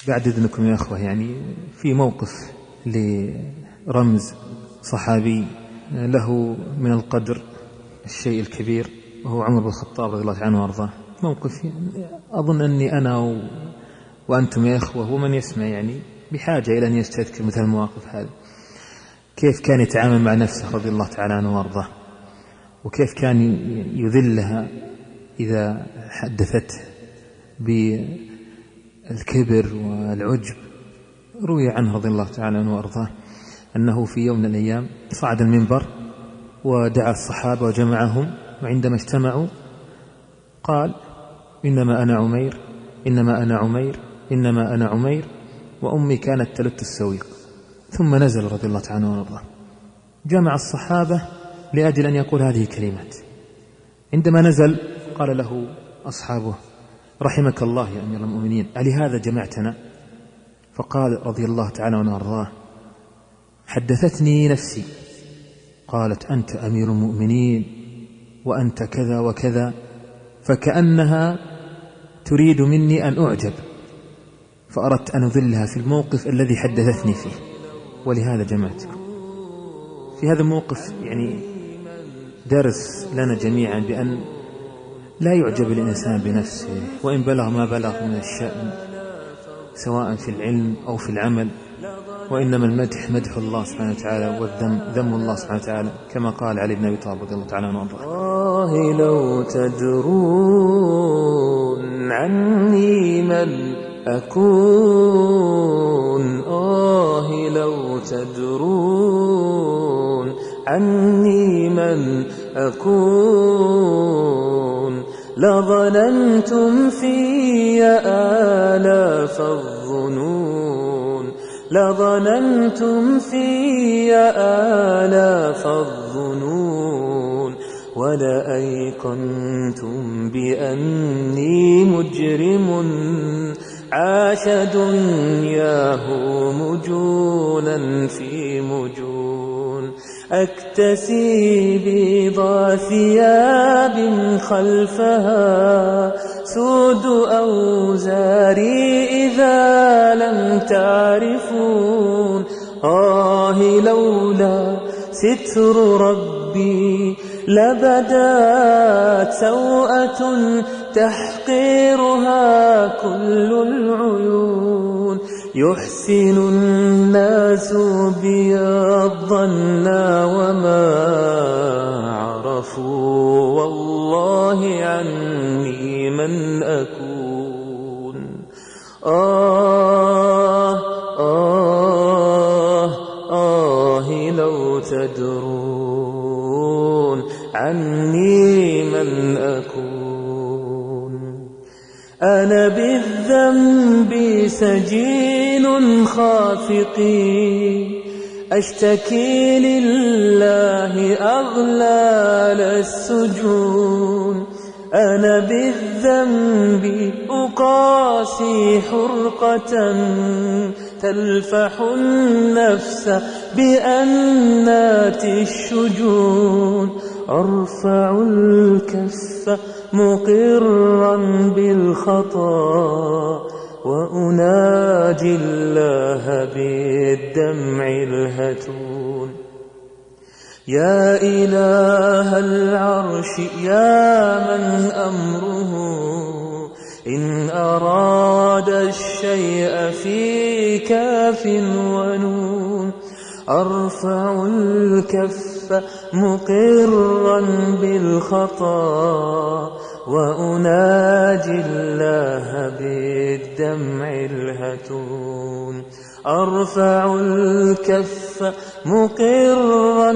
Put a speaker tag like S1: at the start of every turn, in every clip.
S1: بعد إذنكم يا أخوة، يعني في موقف لرمز صحابي له من القدر الشيء الكبير، وهو عمر بن الخطاب رضي الله عنه وارضاه. موقف يعني أظن أني أنا وأنتم يا أخوة ومن يسمع يعني بحاجة إلى أن يستذكر مثل المواقف هذه. كيف كان يتعامل مع نفسه رضي الله تعالى عنه وارضاه، وكيف كان يذلها إذا حدثته بالكبر والعجب. روي عنه رضي الله تعالى عنه وارضاه أنه في يوم من الأيام صعد المنبر ودعا الصحابة وجمعهم، وعندما اجتمعوا قال: إنما أنا عمير، إنما أنا عمير، إنما أنا عمير، وأمي كانت تلت السويق. ثم نزل رضي الله تعالى عنه وارضاه، جمع الصحابة لأجل أن يقول هذه الكلمات. عندما نزل قال له أصحابه: رحمك الله يا أمير المؤمنين، ألهذا جمعتنا؟ فقال رضي الله تعالى عنه وارضاه: حدثتني نفسي، قالت: أنت أمير المؤمنين وأنت كذا وكذا، فكأنها تريد مني أن أعجب، فأردت أن أذلها في الموقف الذي حدثتني فيه، ولهذا جمعتكم. في هذا الموقف يعني درس لنا جميعا بأن لا يعجب الإنسان بنفسه وإن بلغ ما بلغ من الشأن، سواء في العلم أو في العمل، وإنما المدح مدح الله سبحانه وتعالى، والذم ذم الله سبحانه وتعالى، كما قال علي بن أبي طالب رضي الله تعالى عنه وارضاه:
S2: لو تدرون عني من أكون، لو تدرون عني من أكون، لظننتم في آلاف الظنون، لظننتم في آلاف الظنون، ولأيقنتم بأني مجرم عاش دنياه مجونا في مجون، أكتسي بيض ثياب خلفها سود أوزاري إذا لم تعرفون، لولا ستر ربي لبدات سوءة تحقيرها كل العيون، يحسن الناس بي الظن وما عرفوا والله عني من أكون. لو تدرون عني من أكون، أنا بالذنب سجين خافقي، أشتكي لله أغلال السجون، أنا بالذنب أقاسي حرقة تلفح النفس بأنات الشجون، أرفع الكف مقرا بالخطا وأناجي الله بالدمع الهتون. يا إله العرش يا من أمره إن أراد الشيء في كاف ونون، أرفع الكف مقرا بالخطا وأناجي الله بالدمع الهتون، أرفع الكف مقرا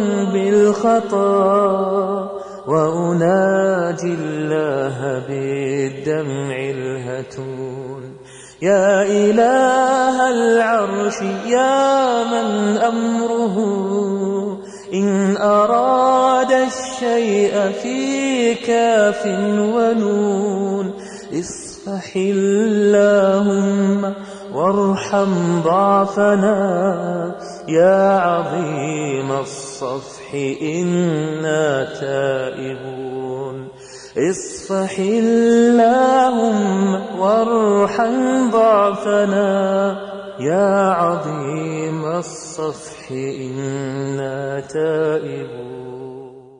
S2: بالخطا وأناجي الله بالدمع الهتون. يا إله العرش يا من أمره إن أراد الشيء في كاف ونون، اصفح اللهم وارحم ضعفنا يا عظيم الصفح إنا تائبون، اصفح اللهم وارحم ضعفنا يا عظيم الصفح إنا تائبون